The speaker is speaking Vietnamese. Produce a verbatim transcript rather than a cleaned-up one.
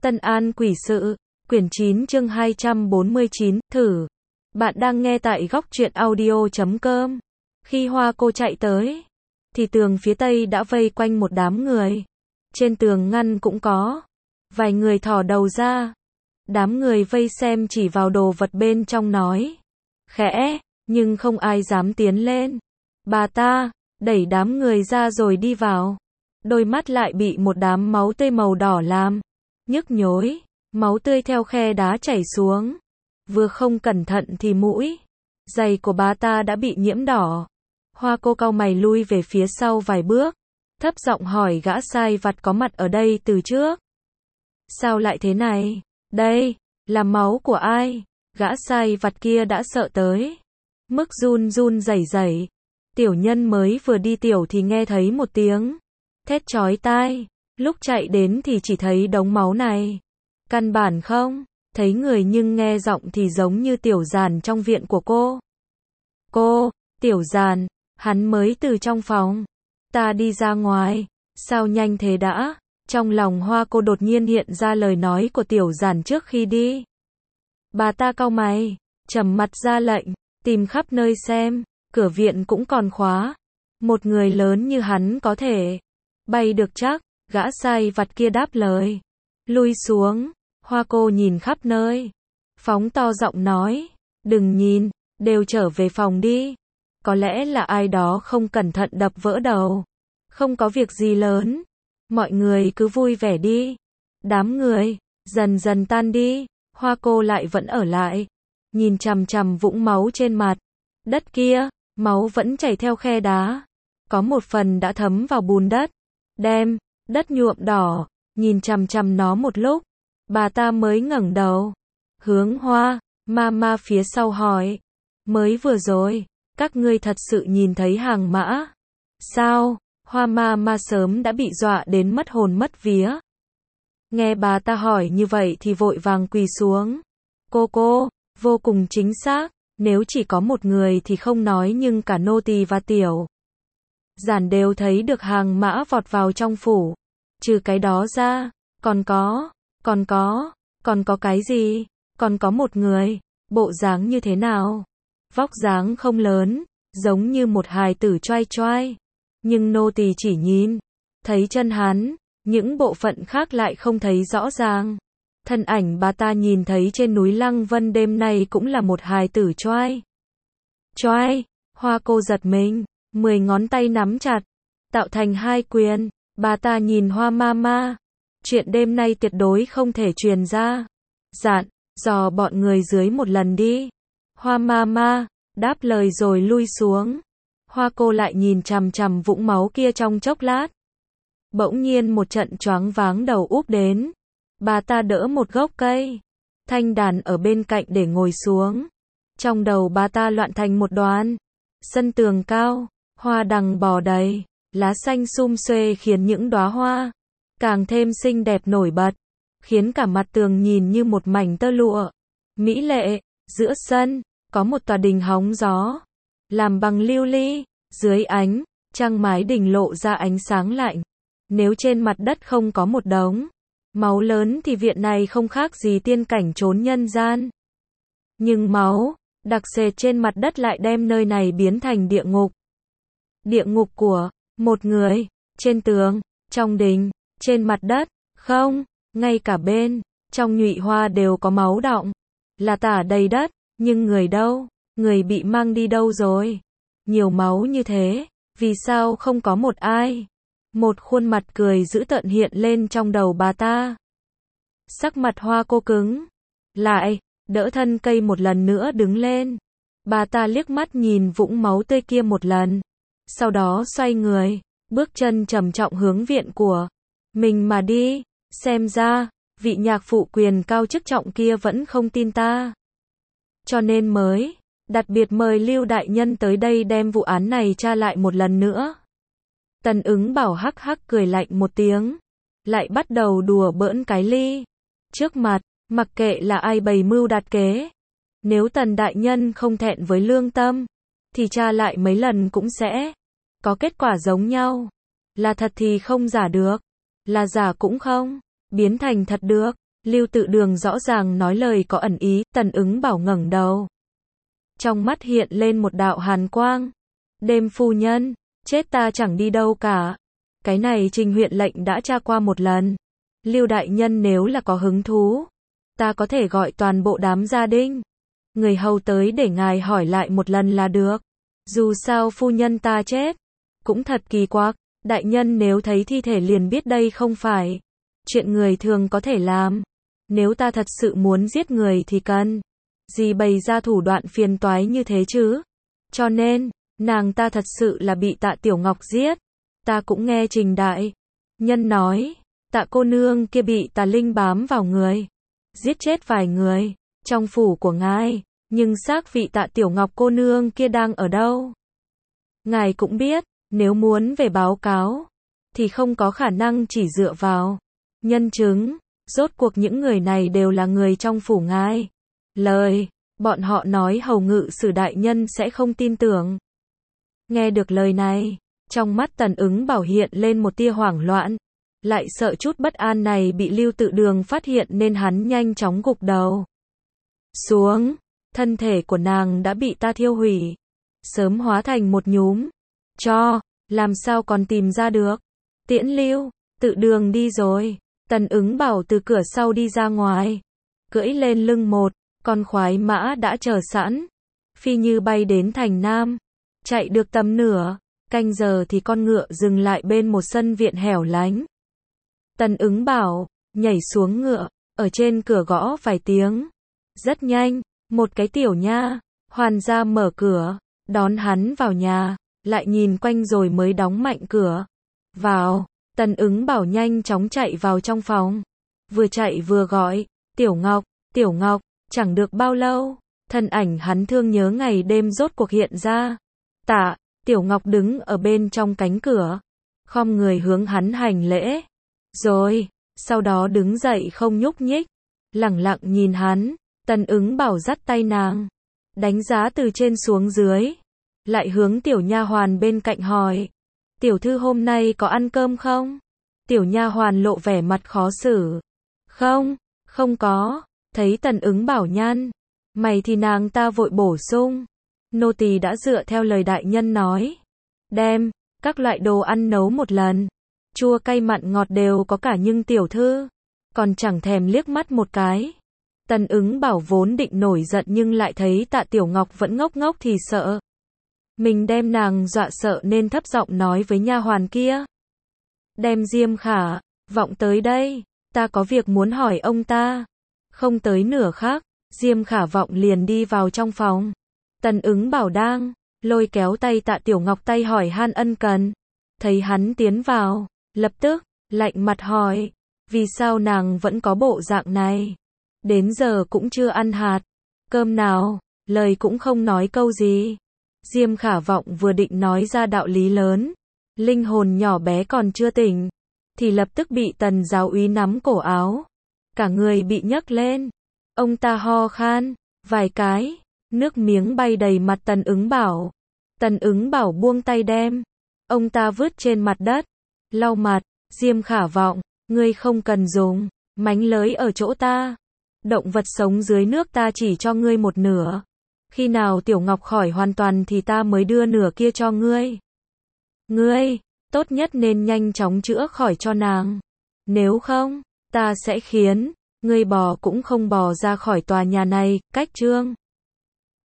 Tân An Quỷ Sự, quyển chín chương hai trăm bốn mươi chín, thử. Bạn đang nghe tại góc truyện audio chấm com. Khi Hoa Cô chạy tới, thì tường phía tây đã vây quanh một đám người. Trên tường ngăn cũng có vài người thò đầu ra. Đám người vây xem chỉ vào đồ vật bên trong nói khẽ, nhưng không ai dám tiến lên. Bà ta đẩy đám người ra rồi đi vào. Đôi mắt lại bị một đám máu tươi màu đỏ làm nhức nhối, máu tươi theo khe đá chảy xuống. Vừa không cẩn thận thì mũi giày của bà ta đã bị nhiễm đỏ. Hoa Cô cau mày lui về phía sau vài bước, thấp giọng hỏi gã sai vặt có mặt ở đây từ trước. Sao lại thế này? Đây là máu của ai? Gã sai vặt kia đã sợ tới mức run run rẩy rẩy. Tiểu nhân mới vừa đi tiểu thì nghe thấy một tiếng thét chói tai. Lúc chạy đến thì chỉ thấy đống máu này. Căn bản không thấy người, nhưng nghe giọng thì giống như Tiểu Giàn trong viện của cô. Cô, Tiểu Giàn, hắn mới từ trong phòng ta đi ra ngoài. Sao nhanh thế đã? Trong lòng Hoa Cô đột nhiên hiện ra lời nói của Tiểu Giàn trước khi đi. Bà ta cau mày, trầm mặt ra lệnh, tìm khắp nơi xem, cửa viện cũng còn khóa. Một người lớn như hắn có thể bay được chắc? Gã sai vặt kia đáp lời. Lui xuống. Hoa Cô nhìn khắp nơi, phóng to giọng nói, đừng nhìn, đều trở về phòng đi. Có lẽ là ai đó không cẩn thận đập vỡ đầu. Không có việc gì lớn. Mọi người cứ vui vẻ đi. Đám người dần dần tan đi. Hoa Cô lại vẫn ở lại, nhìn chằm chằm vũng máu trên mặt đất kia. Máu vẫn chảy theo khe đá, có một phần đã thấm vào bùn đất, đem đất nhuộm đỏ. Nhìn chằm chằm nó một lúc, bà ta mới ngẩng đầu, hướng Hoa Mama phía sau hỏi, mới vừa rồi các ngươi thật sự nhìn thấy hàng mã sao? Hoa Mama sớm đã bị dọa đến mất hồn mất vía. Nghe bà ta hỏi như vậy thì vội vàng quỳ xuống. Cô cô, vô cùng chính xác. Nếu chỉ có một người thì không nói, nhưng cả nô tỳ và Tiểu Giản đều thấy được hàng mã vọt vào trong phủ. Trừ cái đó ra, còn có, còn có, còn có cái gì? Còn có một người, bộ dáng như thế nào? Vóc dáng không lớn, giống như một hài tử choai choai. Nhưng nô tỳ chỉ nhìn thấy chân hắn, những bộ phận khác lại không thấy rõ ràng. Thân ảnh bà ta nhìn thấy trên núi Lăng Vân đêm nay cũng là một hài tử choai choai. Hoa Cô giật mình, mười ngón tay nắm chặt, tạo thành hai quyền. Bà ta nhìn Hoa Mama, chuyện đêm nay tuyệt đối không thể truyền ra. Dặn dò bọn người dưới một lần đi. Hoa Mama đáp lời rồi lui xuống. Hoa Cô lại nhìn chằm chằm vũng máu kia trong chốc lát. Bỗng nhiên một trận choáng váng đầu úp đến. Bà ta đỡ một gốc cây thanh đàn ở bên cạnh để ngồi xuống. Trong đầu bà ta loạn thành một đoàn. Sân tường cao, hoa đằng bò đầy, lá xanh sum xuê khiến những đóa hoa càng thêm xinh đẹp nổi bật, khiến cả mặt tường nhìn như một mảnh tơ lụa mỹ lệ. Giữa sân có một tòa đình hóng gió, làm bằng lưu ly. Dưới ánh trăng mái đình lộ ra ánh sáng lạnh. Nếu trên mặt đất không có một đống máu lớn thì viện này không khác gì tiên cảnh trốn nhân gian. Nhưng máu đặc sệt trên mặt đất lại đem nơi này biến thành địa ngục. Địa ngục của một người. Trên tường, trong đình, trên mặt đất, không, ngay cả bên trong nhụy hoa đều có máu đọng, là tả đầy đất. Nhưng người đâu? Người bị mang đi đâu rồi? Nhiều máu như thế, vì sao không có một ai? Một khuôn mặt cười dữ tợn hiện lên trong đầu bà ta. Sắc mặt Hoa Cô cứng lại, đỡ thân cây một lần nữa đứng lên. Bà ta liếc mắt nhìn vũng máu tươi kia một lần, sau đó xoay người, bước chân trầm trọng hướng viện của mình mà đi. Xem ra vị nhạc phụ quyền cao chức trọng kia vẫn không tin ta, cho nên mới đặc biệt mời Lưu đại nhân tới đây đem vụ án này tra lại một lần nữa. Tần Ứng Bảo hắc hắc cười lạnh một tiếng, lại bắt đầu đùa bỡn cái ly trước mặt. Mặc kệ là ai bày mưu đặt kế, nếu Tần đại nhân không thẹn với lương tâm thì tra lại mấy lần cũng sẽ có kết quả giống nhau. Là thật thì không giả được, là giả cũng không biến thành thật được. Lưu Tự Đường rõ ràng nói lời có ẩn ý, Tần Ứng Bảo ngẩng đầu. Trong mắt hiện lên một đạo hàn quang. Đêm phu nhân, chết ta chẳng đi đâu cả. Cái này Trình huyện lệnh đã tra qua một lần. Lưu đại nhân nếu là có hứng thú, ta có thể gọi toàn bộ đám gia đình, người hầu tới để ngài hỏi lại một lần là được. Dù sao phu nhân ta chết, cũng thật kỳ quặc, đại nhân nếu thấy thi thể liền biết đây không phải chuyện người thường có thể làm. Nếu ta thật sự muốn giết người thì cần gì bày ra thủ đoạn phiền toái như thế chứ? Cho nên, nàng ta thật sự là bị Tạ Tiểu Ngọc giết. Ta cũng nghe Trình đại nhân nói, Tạ cô nương kia bị tà linh bám vào người, giết chết vài người trong phủ của ngài, nhưng xác vị Tạ Tiểu Ngọc cô nương kia đang ở đâu? Ngài cũng biết, nếu muốn về báo cáo thì không có khả năng chỉ dựa vào nhân chứng, rốt cuộc những người này đều là người trong phủ ngài. Lời bọn họ nói hầu ngự sử đại nhân sẽ không tin tưởng. Nghe được lời này, trong mắt Tần Ứng Bảo hiện lên một tia hoảng loạn, lại sợ chút bất an này bị Lưu Tự Đường phát hiện nên hắn nhanh chóng gục đầu xuống. Thân thể của nàng đã bị ta thiêu hủy, sớm hóa thành một nhúm tro, làm sao còn tìm ra được. Tiễn Lưu Tự Đường đi rồi. Tần Ứng Bảo từ cửa sau đi ra ngoài, cưỡi lên lưng một con khoái mã đã chờ sẵn, phi như bay đến thành Nam. Chạy được tầm nửa canh giờ thì con ngựa dừng lại bên một sân viện hẻo lánh. Tần Ứng Bảo nhảy xuống ngựa, ở trên cửa gõ vài tiếng. Rất nhanh, một cái tiểu nha hoàn ra mở cửa, đón hắn vào nhà, lại nhìn quanh rồi mới đóng mạnh cửa. Vào, Tần Ứng Bảo nhanh chóng chạy vào trong phòng, vừa chạy vừa gọi, Tiểu Ngọc, Tiểu Ngọc. Chẳng được bao lâu, thân ảnh hắn thương nhớ ngày đêm rốt cuộc hiện ra. Tạ Tiểu Ngọc đứng ở bên trong cánh cửa, khom người hướng hắn hành lễ, rồi sau đó đứng dậy không nhúc nhích, lẳng lặng nhìn hắn. Tần Ứng Bảo dắt tay nàng, đánh giá từ trên xuống dưới, lại hướng tiểu nha hoàn bên cạnh hỏi, tiểu thư hôm nay có ăn cơm không? Tiểu nha hoàn lộ vẻ mặt khó xử, không, không có. Thấy Tần Ứng Bảo nhăn mày thì nàng ta vội bổ sung, nô tỳ đã dựa theo lời đại nhân nói, đem các loại đồ ăn nấu một lần, chua cay mặn ngọt đều có cả, nhưng tiểu thư còn chẳng thèm liếc mắt một cái. Tần Ứng Bảo vốn định nổi giận nhưng lại thấy Tạ Tiểu Ngọc vẫn ngốc ngốc thì sợ mình đem nàng dọa sợ nên thấp giọng nói với nha hoàn kia, đem Diêm Khả Vọng tới đây, ta có việc muốn hỏi ông ta. Không tới nửa khắc, Diêm Khả Vọng liền đi vào trong phòng. Tần Ứng Bảo đang lôi kéo tay Tạ Tiểu Ngọc tay hỏi han ân cần, thấy hắn tiến vào, lập tức lạnh mặt hỏi, vì sao nàng vẫn có bộ dạng này, đến giờ cũng chưa ăn hạt cơm nào, lời cũng không nói câu gì. Diêm Khả Vọng vừa định nói ra đạo lý lớn, linh hồn nhỏ bé còn chưa tỉnh, thì lập tức bị Tần giáo úy nắm cổ áo, cả người bị nhấc lên. Ông ta ho khan vài cái, nước miếng bay đầy mặt Tần Ứng Bảo. Tần Ứng Bảo buông tay đem ông ta vứt trên mặt đất, lau mặt. Diêm Khả Vọng, ngươi không cần dùng mánh lới ở chỗ ta, động vật sống dưới nước ta chỉ cho ngươi một nửa, khi nào Tiểu Ngọc khỏi hoàn toàn thì ta mới đưa nửa kia cho ngươi. Ngươi tốt nhất nên nhanh chóng chữa khỏi cho nàng, nếu không ta sẽ khiến ngươi bò cũng không bò ra khỏi tòa nhà này. Cách chương